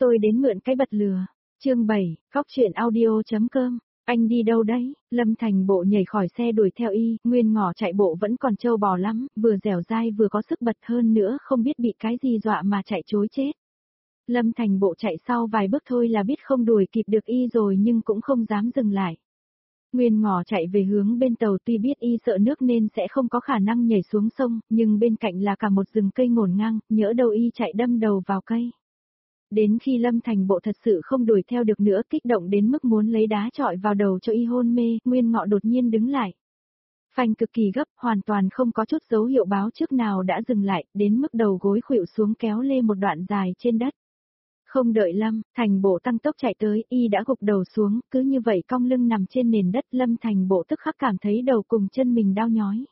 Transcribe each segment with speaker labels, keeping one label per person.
Speaker 1: tôi đến mượn cái bật lửa. Chương 7, Góc truyện audio.com. Anh đi đâu đấy? Lâm Thành Bộ nhảy khỏi xe đuổi theo y, Nguyên Ngọ chạy bộ vẫn còn trâu bò lắm, vừa dẻo dai vừa có sức bật hơn nữa, không biết bị cái gì dọa mà chạy trối chết. Lâm Thành Bộ chạy sau vài bước thôi là biết không đuổi kịp được y rồi nhưng cũng không dám dừng lại. Nguyên Ngọ chạy về hướng bên tàu, tuy biết y sợ nước nên sẽ không có khả năng nhảy xuống sông, nhưng bên cạnh là cả một rừng cây ngổn ngang, nhỡ đâu y chạy đâm đầu vào cây. Đến khi Lâm Thành Bộ thật sự không đuổi theo được nữa, kích động đến mức muốn lấy đá chọi vào đầu cho y hôn mê, Nguyên Ngọ đột nhiên đứng lại. Phanh cực kỳ gấp, hoàn toàn không có chút dấu hiệu báo trước nào đã dừng lại, đến mức đầu gối khuỵu xuống kéo lê một đoạn dài trên đất. Không đợi Lâm Thành Bộ tăng tốc chạy tới, y đã gục đầu xuống, cứ như vậy cong lưng nằm trên nền đất. Lâm Thành Bộ tức khắc cảm thấy đầu cùng chân mình đau nhói.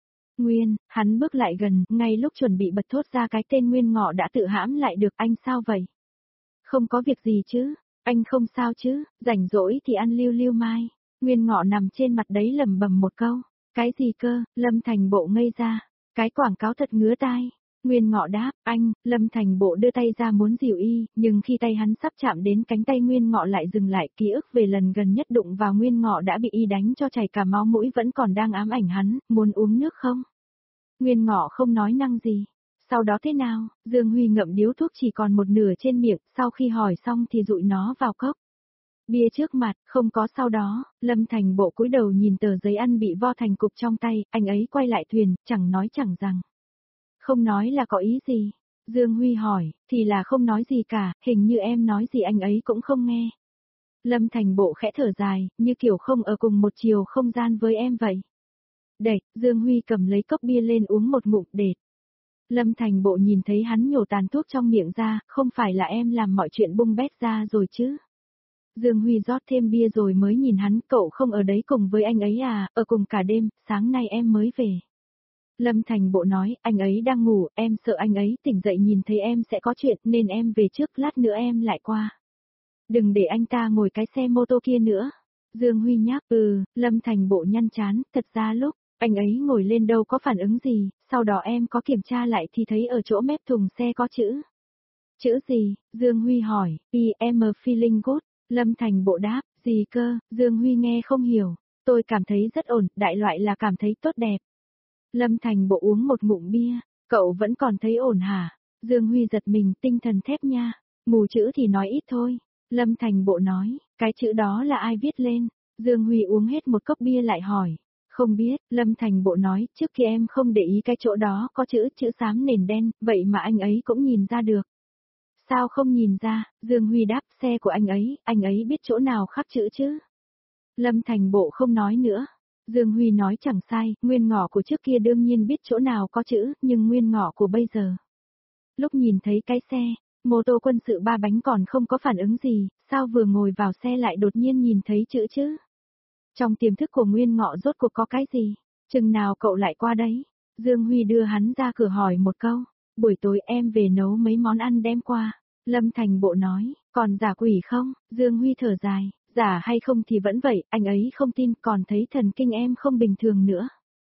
Speaker 1: Hắn bước lại gần, ngay lúc chuẩn bị bật thốt ra cái tên Nguyên Ngọ đã tự hãm lại được. Anh sao vậy? Không có việc gì chứ, anh không sao chứ, rảnh rỗi thì ăn lưu lưu mai. Nguyên Ngọ nằm trên mặt đấy lẩm bẩm một câu. Cái gì cơ? Lâm Thành Bộ ngây ra. Cái quảng cáo thật ngứa tai. Nguyên Ngọ đáp, anh. Lâm Thành Bộ đưa tay ra muốn dìu y, nhưng khi tay hắn sắp chạm đến cánh tay Nguyên Ngọ lại dừng lại. Ký ức về lần gần nhất đụng vào Nguyên Ngọ đã bị y đánh cho chảy cả máu mũi vẫn còn đang ám ảnh hắn. Muốn uống nước không? Nguyên Ngọ không nói năng gì. Sau đó thế nào? Dương Huy ngậm điếu thuốc chỉ còn một nửa trên miệng, sau khi hỏi xong thì dụi nó vào cốc. Bia trước mặt, không có sau đó. Lâm Thành Bộ cúi đầu nhìn tờ giấy ăn bị vo thành cục trong tay, anh ấy quay lại thuyền, chẳng nói chẳng rằng. Không nói là có ý gì? Dương Huy hỏi, thì là không nói gì cả, hình như em nói gì anh ấy cũng không nghe. Lâm Thành Bộ khẽ thở dài, như kiểu không ở cùng một chiều không gian với em vậy. Đệt, Dương Huy cầm lấy cốc bia lên uống một ngụm đệt. Lâm Thành Bộ nhìn thấy hắn nhổ tàn thuốc trong miệng ra, không phải là em làm mọi chuyện bung bét ra rồi chứ. Dương Huy rót thêm bia rồi mới nhìn hắn, cậu không ở đấy cùng với anh ấy à? Ở cùng cả đêm, sáng nay em mới về. Lâm Thành Bộ nói, anh ấy đang ngủ, em sợ anh ấy tỉnh dậy nhìn thấy em sẽ có chuyện nên em về trước, lát nữa em lại qua. Đừng để anh ta ngồi cái xe mô tô kia nữa. Dương Huy nhắc, Lâm Thành Bộ nhăn chán, thật ra lúc anh ấy ngồi lên đâu có phản ứng gì, sau đó em có kiểm tra lại thì thấy ở chỗ mép thùng xe có chữ. Chữ gì? Dương Huy hỏi, I'm feeling good. Lâm Thành Bộ đáp, gì cơ? Dương Huy nghe không hiểu. Tôi cảm thấy rất ổn, đại loại là cảm thấy tốt đẹp. Lâm Thành Bộ uống một ngụm bia, cậu vẫn còn thấy ổn hả? Dương Huy giật mình, tinh thần thép nha. Mù chữ thì nói ít thôi. Lâm Thành Bộ nói, cái chữ đó là ai viết lên? Dương Huy uống hết một cốc bia lại hỏi. Không biết, Lâm Thành Bộ nói, trước kia em không để ý cái chỗ đó có chữ xám nền đen, vậy mà anh ấy cũng nhìn ra được. Sao không nhìn ra? Dương Huy đáp, xe của anh ấy biết chỗ nào khắc chữ chứ? Lâm Thành Bộ không nói nữa. Dương Huy nói chẳng sai, Nguyên Ngọ của trước kia đương nhiên biết chỗ nào có chữ, nhưng Nguyên Ngọ của bây giờ. Lúc nhìn thấy cái xe, mô tô quân sự 3 bánh còn không có phản ứng gì, sao vừa ngồi vào xe lại đột nhiên nhìn thấy chữ chứ? Trong tiềm thức của Nguyên Ngọ rốt cuộc có cái gì? Chừng nào cậu lại qua đấy? Dương Huy đưa hắn ra cửa hỏi một câu. Buổi tối em về nấu mấy món ăn đem qua. Lâm Thành Bộ nói, còn giả quỷ không? Dương Huy thở dài, giả hay không thì vẫn vậy, anh ấy không tin, còn thấy thần kinh em không bình thường nữa.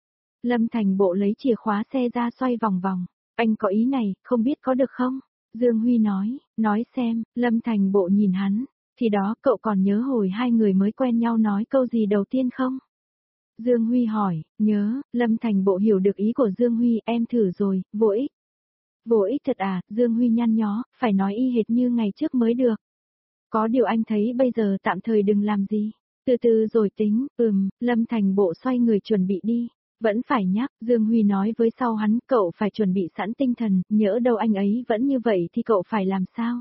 Speaker 1: Lâm Thành Bộ lấy chìa khóa xe ra xoay vòng vòng. Anh có ý này, không biết có được không? Dương Huy nói xem. Lâm Thành Bộ nhìn hắn. Thì đó, cậu còn nhớ hồi hai người mới quen nhau nói câu gì đầu tiên không? Dương Huy hỏi, nhớ. Lâm Thành Bộ hiểu được ý của Dương Huy, em thử rồi, vô ích. Vô ích thật à? Dương Huy nhăn nhó, phải nói y hệt như ngày trước mới được. Có điều anh thấy bây giờ tạm thời đừng làm gì. Từ từ rồi tính, Lâm Thành Bộ xoay người chuẩn bị đi. Vẫn phải nhắc, Dương Huy nói với sau hắn, cậu phải chuẩn bị sẵn tinh thần, nhỡ đâu anh ấy vẫn như vậy thì cậu phải làm sao?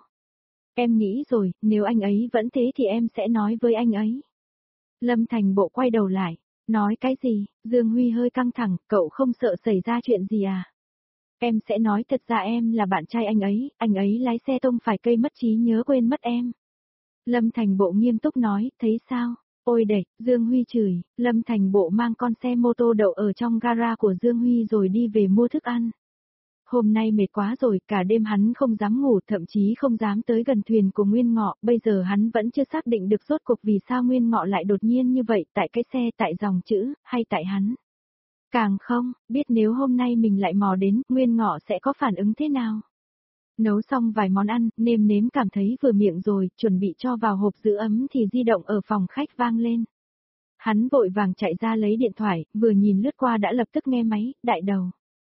Speaker 1: Em nghĩ rồi, nếu anh ấy vẫn thế thì em sẽ nói với anh ấy. Lâm Thành Bộ quay đầu lại, nói cái gì? Dương Huy hơi căng thẳng, cậu không sợ xảy ra chuyện gì à? Em sẽ nói thật ra em là bạn trai anh ấy lái xe tông phải cây mất trí nhớ quên mất em. Lâm Thành Bộ nghiêm túc nói, thấy sao? Ôi đệt, Dương Huy chửi. Lâm Thành Bộ mang con xe mô tô đậu ở trong gara của Dương Huy rồi đi về mua thức ăn. Hôm nay mệt quá rồi, cả đêm hắn không dám ngủ, thậm chí không dám tới gần thuyền của Nguyên Ngọ, bây giờ hắn vẫn chưa xác định được rốt cuộc vì sao Nguyên Ngọ lại đột nhiên như vậy, tại cái xe, tại dòng chữ, hay tại hắn. Càng không, biết nếu hôm nay mình lại mò đến, Nguyên Ngọ sẽ có phản ứng thế nào. Nấu xong vài món ăn, nêm nếm cảm thấy vừa miệng rồi, chuẩn bị cho vào hộp giữ ấm thì di động ở phòng khách vang lên. Hắn vội vàng chạy ra lấy điện thoại, vừa nhìn lướt qua đã lập tức nghe máy, Đại Đầu.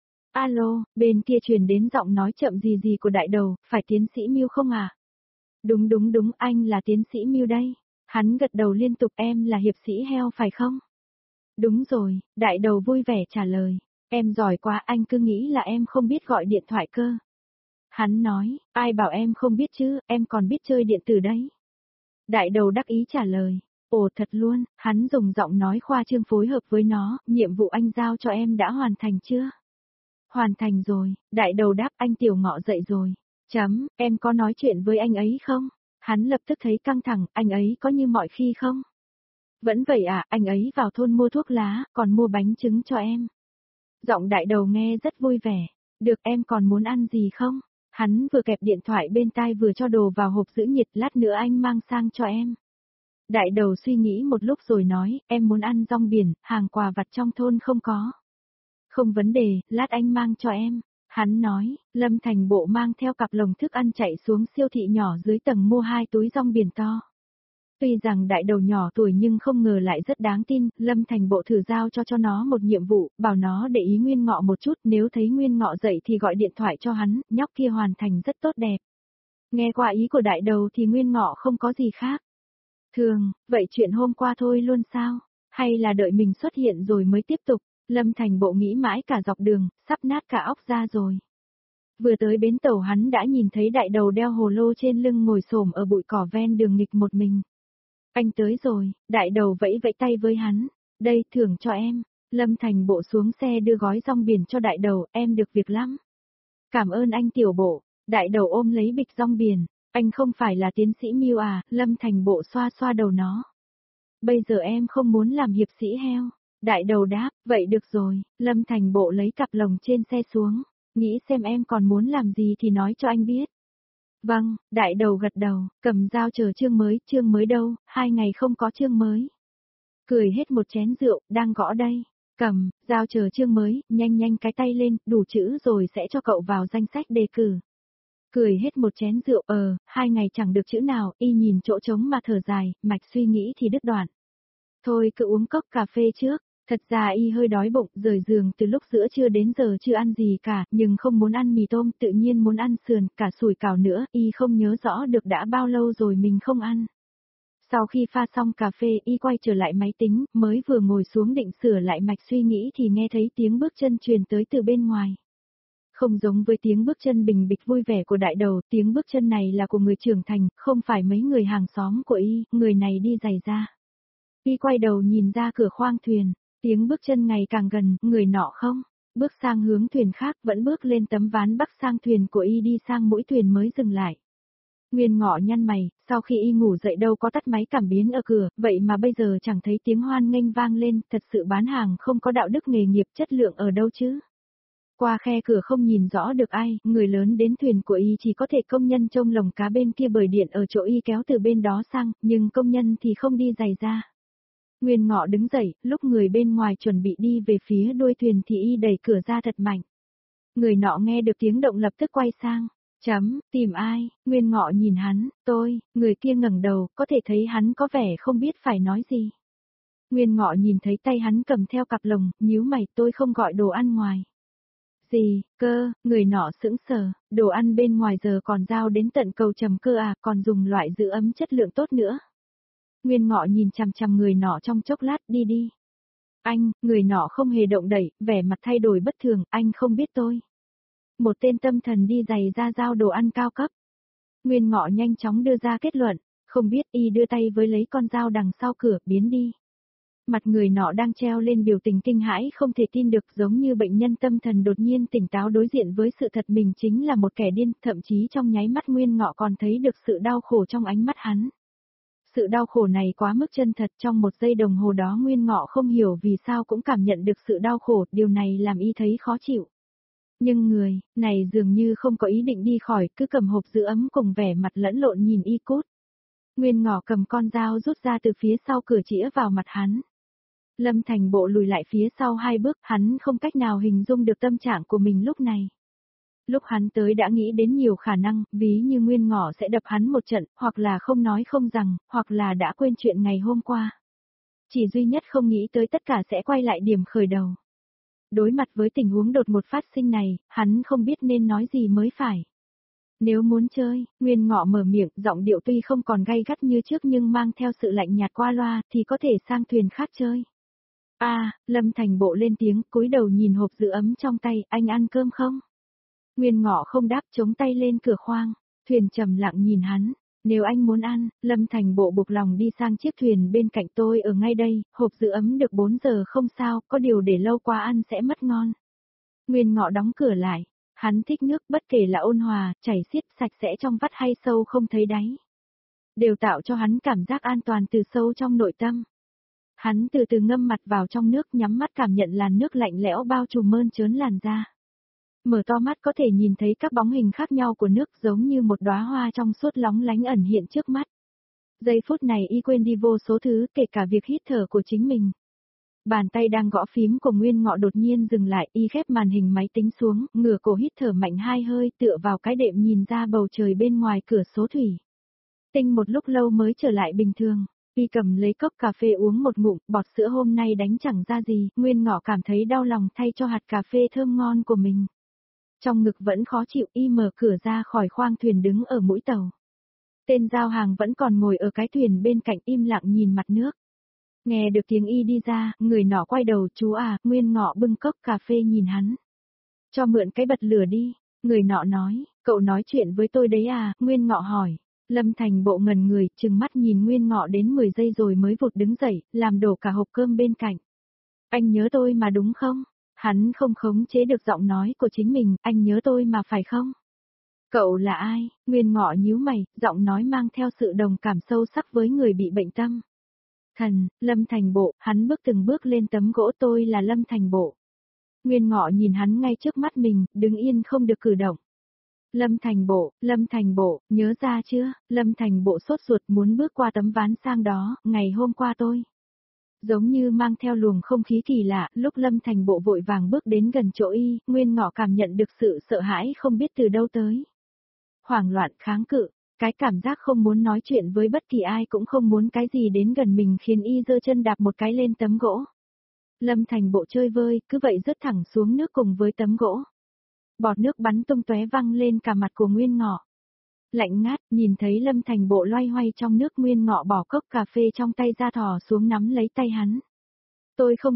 Speaker 1: Alo, bên kia truyền đến giọng nói chậm gì gì của Đại Đầu, phải tiến sĩ Miêu không à? Đúng đúng đúng, anh là tiến sĩ Miêu đây. Hắn gật đầu liên tục, em là hiệp sĩ heo phải không? Đúng rồi, Đại Đầu vui vẻ trả lời. Em giỏi quá, anh cứ nghĩ là em không biết gọi điện thoại cơ. Hắn nói, ai bảo em không biết chứ, em còn biết chơi điện tử đấy. Đại Đầu đắc ý trả lời. Ồ thật luôn, hắn dùng giọng nói khoa trương phối hợp với nó, nhiệm vụ anh giao cho em đã hoàn thành chưa? Hoàn thành rồi, Đại Đầu đáp, anh Tiểu Ngọ dậy rồi. Em có nói chuyện với anh ấy không? Hắn lập tức thấy căng thẳng, anh ấy có như mọi khi không? Vẫn vậy à, anh ấy vào thôn mua thuốc lá, còn mua bánh trứng cho em. Giọng Đại Đầu nghe rất vui vẻ. Được, em còn muốn ăn gì không? Hắn vừa kẹp điện thoại bên tai vừa cho đồ vào hộp giữ nhiệt, lát nữa anh mang sang cho em. Đại Đầu suy nghĩ một lúc rồi nói, em muốn ăn rong biển, hàng quà vặt trong thôn không có. Không vấn đề, lát anh mang cho em. Hắn nói, Lâm Thành Bộ mang theo cặp lồng thức ăn chạy xuống siêu thị nhỏ dưới tầng mua 2 túi rong biển to. Tuy rằng Đại Đầu nhỏ tuổi nhưng không ngờ lại rất đáng tin, Lâm Thành Bộ thử giao cho nó một nhiệm vụ, bảo nó để ý Nguyên Ngọ một chút, nếu thấy Nguyên Ngọ dậy thì gọi điện thoại cho hắn, nhóc kia hoàn thành rất tốt đẹp. Nghe qua ý của Đại Đầu thì Nguyên Ngọ không có gì khác. Thường, vậy chuyện hôm qua thôi luôn sao? Hay là đợi mình xuất hiện rồi mới tiếp tục? Lâm Thành Bộ nghĩ mãi cả dọc đường, sắp nát cả óc ra rồi. Vừa tới bến tàu hắn đã nhìn thấy Đại Đầu đeo hồ lô trên lưng ngồi xổm ở bụi cỏ ven đường nghịch một mình. Anh tới rồi, Đại Đầu vẫy vẫy tay với hắn. Đây, thưởng cho em. Lâm Thành Bộ xuống xe đưa gói rong biển cho Đại Đầu, em được việc lắm. Cảm ơn anh Tiểu Bộ. Đại Đầu ôm lấy bịch rong biển. Anh không phải là tiến sĩ Miêu à, Lâm Thành Bộ xoa xoa đầu nó. Bây giờ em không muốn làm hiệp sĩ heo. Đại Đầu đáp, vậy được rồi, Lâm Thành Bộ lấy cặp lồng trên xe xuống. Nghĩ xem em còn muốn làm gì thì nói cho anh biết. Vâng, Đại Đầu gật đầu, cầm dao chờ chương mới đâu, 2 ngày không có chương mới. Cười hết một chén rượu, đang gõ đây. Cầm, dao chờ chương mới, nhanh nhanh cái tay lên, đủ chữ rồi sẽ cho cậu vào danh sách đề cử. Cười hết một chén rượu, 2 ngày chẳng được chữ nào, y nhìn chỗ trống mà thở dài, mạch suy nghĩ thì đứt đoạn. Thôi cứ uống cốc cà phê trước, thật ra y hơi đói bụng, rời giường từ lúc giữa trưa đến giờ chưa ăn gì cả, nhưng không muốn ăn mì tôm, tự nhiên muốn ăn sườn, cả sủi cảo nữa, y không nhớ rõ được đã bao lâu rồi mình không ăn. Sau khi pha xong cà phê, y quay trở lại máy tính, mới vừa ngồi xuống định sửa lại mạch suy nghĩ thì nghe thấy tiếng bước chân truyền tới từ bên ngoài. Không giống với tiếng bước chân bình bịch vui vẻ của Đại Đầu, tiếng bước chân này là của người trưởng thành, không phải mấy người hàng xóm của y, người này đi giày ra. Y quay đầu nhìn ra cửa khoang thuyền, tiếng bước chân ngày càng gần, người nọ không, bước sang hướng thuyền khác vẫn bước lên tấm ván bắc sang thuyền của y đi sang mũi thuyền mới dừng lại. Nguyên Ngọ nhăn mày, sau khi y ngủ dậy đâu có tắt máy cảm biến ở cửa, vậy mà bây giờ chẳng thấy tiếng hoan nghênh vang lên, thật sự bán hàng không có đạo đức nghề nghiệp chất lượng ở đâu chứ. Qua khe cửa không nhìn rõ được ai, người lớn đến thuyền của y chỉ có thể công nhân trông lồng cá bên kia bờ điện ở chỗ y kéo từ bên đó sang, nhưng công nhân thì không đi giày ra. Nguyên Ngọ đứng dậy, lúc người bên ngoài chuẩn bị đi về phía đuôi thuyền thì y đẩy cửa ra thật mạnh. Người nọ nghe được tiếng động lập tức quay sang. Tìm ai? Nguyên Ngọ nhìn hắn, tôi, người kia ngẩng đầu, có thể thấy hắn có vẻ không biết phải nói gì. Nguyên Ngọ nhìn thấy tay hắn cầm theo cặp lồng, nhíu mày, tôi không gọi đồ ăn ngoài. Gì, cơ, người nọ sững sờ, đồ ăn bên ngoài giờ còn giao đến tận cầu Trầm cơ à, còn dùng loại giữ ấm chất lượng tốt nữa. Nguyên Ngọ nhìn chằm chằm người nọ trong chốc lát, đi đi. Anh, người nọ không hề động đậy, vẻ mặt thay đổi bất thường, anh không biết tôi. Một tên tâm thần đi giày ra giao đồ ăn cao cấp. Nguyên Ngọ nhanh chóng đưa ra kết luận, không biết, y đưa tay với lấy con dao đằng sau cửa, biến đi. Mặt người nọ đang treo lên biểu tình kinh hãi không thể tin được, giống như bệnh nhân tâm thần đột nhiên tỉnh táo đối diện với sự thật mình chính là một kẻ điên, thậm chí trong nháy mắt Nguyên Ngọ còn thấy được sự đau khổ trong ánh mắt hắn. Sự đau khổ này quá mức chân thật, trong một giây đồng hồ đó Nguyên Ngọ không hiểu vì sao cũng cảm nhận được sự đau khổ, điều này làm y thấy khó chịu. Nhưng người này dường như không có ý định đi khỏi, cứ cầm hộp giữ ấm cùng vẻ mặt lẫn lộn nhìn y cút. Nguyên Ngọ cầm con dao rút ra từ phía sau cửa chĩa vào mặt hắn. Lâm Thành Bộ lùi lại phía sau 2 bước, hắn không cách nào hình dung được tâm trạng của mình lúc này. Lúc hắn tới đã nghĩ đến nhiều khả năng, ví như Nguyên Ngọ sẽ đập hắn một trận, hoặc là không nói không rằng, hoặc là đã quên chuyện ngày hôm qua. Chỉ duy nhất không nghĩ tới tất cả sẽ quay lại điểm khởi đầu. Đối mặt với tình huống đột ngột phát sinh này, hắn không biết nên nói gì mới phải. Nếu muốn chơi, Nguyên Ngọ mở miệng, giọng điệu tuy không còn gay gắt như trước nhưng mang theo sự lạnh nhạt qua loa, thì có thể sang thuyền khác chơi. Lâm Thành Bộ lên tiếng, cúi đầu nhìn hộp giữ ấm trong tay, anh ăn cơm không? Nguyên Ngọ không đáp, chống tay lên cửa khoang, thuyền trầm lặng nhìn hắn. Nếu anh muốn ăn, Lâm Thành Bộ buộc lòng đi sang chiếc thuyền bên cạnh tôi ở ngay đây, hộp giữ ấm được 4 giờ không sao, có điều để lâu quá ăn sẽ mất ngon. Nguyên Ngọ đóng cửa lại, hắn thích nước bất kể là ôn hòa, chảy xiết, sạch sẽ trong vắt hay sâu không thấy đáy. Đều tạo cho hắn cảm giác an toàn từ sâu trong nội tâm. Hắn từ từ ngâm mặt vào trong nước, nhắm mắt cảm nhận làn nước lạnh lẽo bao trùm mơn trớn làn da. Mở to mắt có thể nhìn thấy các bóng hình khác nhau của nước giống như một đóa hoa trong suốt lóng lánh ẩn hiện trước mắt. Giây phút này y quên đi vô số thứ, kể cả việc hít thở của chính mình. Bàn tay đang gõ phím của Nguyên Ngọ đột nhiên dừng lại, y khép màn hình máy tính xuống, ngửa cổ hít thở mạnh 2 hơi, tựa vào cái đệm nhìn ra bầu trời bên ngoài cửa sổ thủy. Tinh một lúc lâu mới trở lại bình thường. Y cầm lấy cốc cà phê uống một ngụm, bọt sữa hôm nay đánh chẳng ra gì, Nguyên Ngọ cảm thấy đau lòng thay cho hạt cà phê thơm ngon của mình. Trong ngực vẫn khó chịu, y mở cửa ra khỏi khoang thuyền đứng ở mũi tàu. Tên giao hàng vẫn còn ngồi ở cái thuyền bên cạnh im lặng nhìn mặt nước. Nghe được tiếng y đi ra, người nọ quay đầu, chú à, Nguyên Ngọ bưng cốc cà phê nhìn hắn. Cho mượn cái bật lửa đi, người nọ nói, cậu nói chuyện với tôi đấy à, Nguyên Ngọ hỏi. Lâm Thành Bộ ngẩn người, trừng mắt nhìn Nguyên Ngọ đến 10 giây rồi mới vụt đứng dậy, làm đổ cả hộp cơm bên cạnh. Anh nhớ tôi mà đúng không? Hắn không khống chế được giọng nói của chính mình, anh nhớ tôi mà phải không? Cậu là ai? Nguyên Ngọ nhíu mày, giọng nói mang theo sự đồng cảm sâu sắc với người bị bệnh tâm. Thần, Lâm Thành Bộ, hắn bước từng bước lên tấm gỗ, tôi là Lâm Thành Bộ. Nguyên Ngọ nhìn hắn ngay trước mắt mình, đứng yên không được cử động. Lâm Thành Bộ, nhớ ra chưa? Lâm Thành Bộ sốt ruột muốn bước qua tấm ván sang đó, ngày hôm qua tôi. Giống như mang theo luồng không khí kỳ lạ, lúc Lâm Thành Bộ vội vàng bước đến gần chỗ y, Nguyên Ngọ cảm nhận được sự sợ hãi không biết từ đâu tới. Hoảng loạn kháng cự, cái cảm giác không muốn nói chuyện với bất kỳ ai cũng không muốn cái gì đến gần mình khiến y giơ chân đạp một cái lên tấm gỗ. Lâm Thành Bộ chơi vơi, cứ vậy rớt thẳng xuống nước cùng với tấm gỗ. Bọt nước bắn tung tóe văng lên cả mặt của Nguyên Ngọ. Lạnh ngát, nhìn thấy Lâm Thành Bộ loay hoay trong nước, Nguyên Ngọ bỏ cốc cà phê trong tay ra thò xuống nắm lấy tay hắn. Tôi không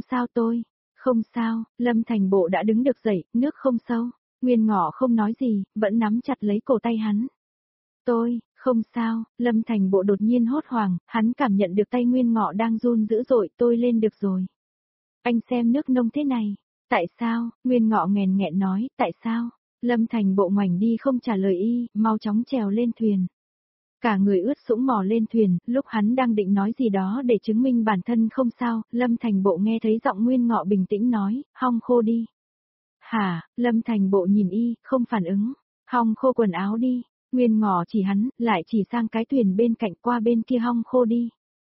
Speaker 1: sao, Lâm Thành Bộ đã đứng được dậy, nước không sâu. Nguyên Ngọ không nói gì, vẫn nắm chặt lấy cổ tay hắn. Tôi, không sao, Lâm Thành Bộ đột nhiên hốt hoảng, hắn cảm nhận được tay Nguyên Ngọ đang run dữ dội, tôi lên được rồi. Anh xem nước nông thế này. Tại sao? Nguyên Ngọ nghẹn nghẹn nói, tại sao? Lâm Thành Bộ ngoảnh đi không trả lời y, mau chóng trèo lên thuyền. Cả người ướt sũng mò lên thuyền, lúc hắn đang định nói gì đó để chứng minh bản thân không sao, Lâm Thành Bộ nghe thấy giọng Nguyên Ngọ bình tĩnh nói, hong khô đi. Hả? Lâm Thành Bộ nhìn y, không phản ứng. Hong khô quần áo đi. Nguyên Ngọ chỉ hắn, lại chỉ sang cái thuyền bên cạnh, qua bên kia hong khô đi.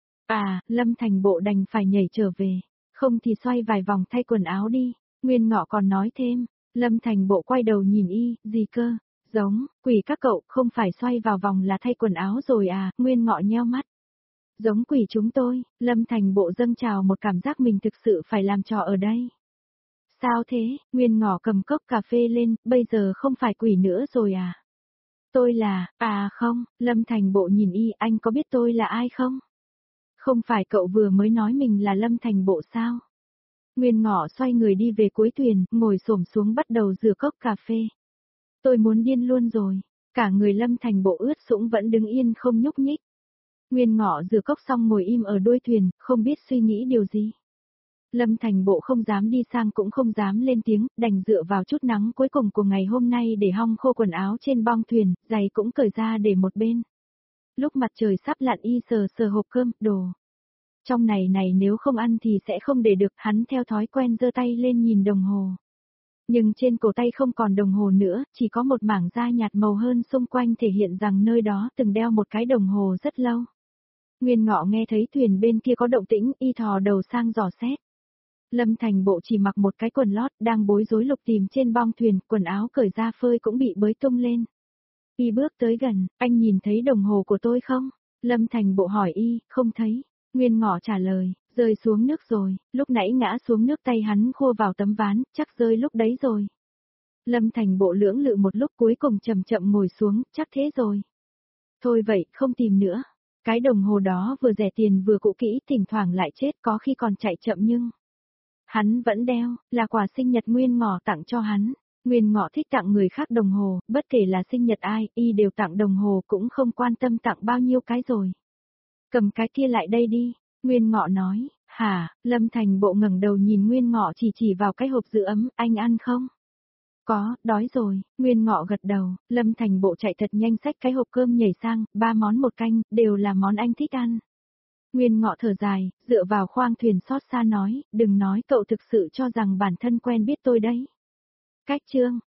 Speaker 1: Lâm Thành Bộ đành phải nhảy trở về. Không thì xoay vài vòng thay quần áo đi. Nguyên Ngọ còn nói thêm. Lâm Thành Bộ quay đầu nhìn y, gì cơ? Giống, quỷ các cậu, không phải xoay vào vòng là thay quần áo rồi à? Nguyên Ngọ nheo mắt. Giống quỷ chúng tôi, Lâm Thành Bộ dâng trào một cảm giác mình thực sự phải làm trò ở đây. Sao thế? Nguyên Ngọ cầm cốc cà phê lên, bây giờ không phải quỷ nữa rồi à? Tôi là, không, Lâm Thành Bộ nhìn y, anh có biết tôi là ai không? Không phải cậu vừa mới nói mình là Lâm Thành Bộ sao? Nguyên Ngọ xoay người đi về cuối thuyền, ngồi xổm xuống bắt đầu rửa cốc cà phê. Tôi muốn điên luôn rồi. Cả người Lâm Thành Bộ ướt sũng vẫn đứng yên không nhúc nhích. Nguyên Ngọ rửa cốc xong ngồi im ở đuôi thuyền, không biết suy nghĩ điều gì. Lâm Thành Bộ không dám đi sang cũng không dám lên tiếng, đành dựa vào chút nắng cuối cùng của ngày hôm nay để hong khô quần áo trên bong thuyền, giày cũng cởi ra để một bên. Lúc mặt trời sắp lặn y sờ sờ hộp cơm, đồ. Trong này nếu không ăn thì sẽ không để được, hắn theo thói quen giơ tay lên nhìn đồng hồ. Nhưng trên cổ tay không còn đồng hồ nữa, chỉ có một mảng da nhạt màu hơn xung quanh thể hiện rằng nơi đó từng đeo một cái đồng hồ rất lâu. Nguyên Ngọ nghe thấy thuyền bên kia có động tĩnh, y thò đầu sang dò xét. Lâm Thành Bộ chỉ mặc một cái quần lót, đang bối rối lục tìm trên bong thuyền, quần áo cởi ra phơi cũng bị bới tung lên. Y bước tới gần, anh nhìn thấy đồng hồ của tôi không? Lâm Thành Bộ hỏi Y, không thấy. Nguyên Ngọ trả lời, rơi xuống nước rồi, lúc nãy ngã xuống nước tay hắn khô vào tấm ván, chắc rơi lúc đấy rồi. Lâm Thành Bộ lưỡng lự một lúc cuối cùng chậm chậm ngồi xuống, chắc thế rồi. Thôi vậy, không tìm nữa. Cái đồng hồ đó vừa rẻ tiền vừa cũ kỹ, thỉnh thoảng lại chết, có khi còn chạy chậm nhưng hắn vẫn đeo, là quà sinh nhật Nguyên Ngọ tặng cho hắn. Nguyên Ngọ thích tặng người khác đồng hồ, bất kể là sinh nhật ai, Y đều tặng đồng hồ, cũng không quan tâm tặng bao nhiêu cái rồi. Cầm cái kia lại đây đi, Nguyên Ngọ nói. Hả? Lâm Thành Bộ ngẩng đầu nhìn Nguyên Ngọ chỉ vào cái hộp giữ ấm, anh ăn không? Có, đói rồi, Nguyên Ngọ gật đầu. Lâm Thành Bộ chạy thật nhanh xách cái hộp cơm nhảy sang, 3 món một canh, đều là món anh thích ăn. Nguyên Ngọ thở dài, dựa vào khoang thuyền xót xa nói, đừng nói, cậu thực sự cho rằng bản thân quen biết tôi đấy. Cách chương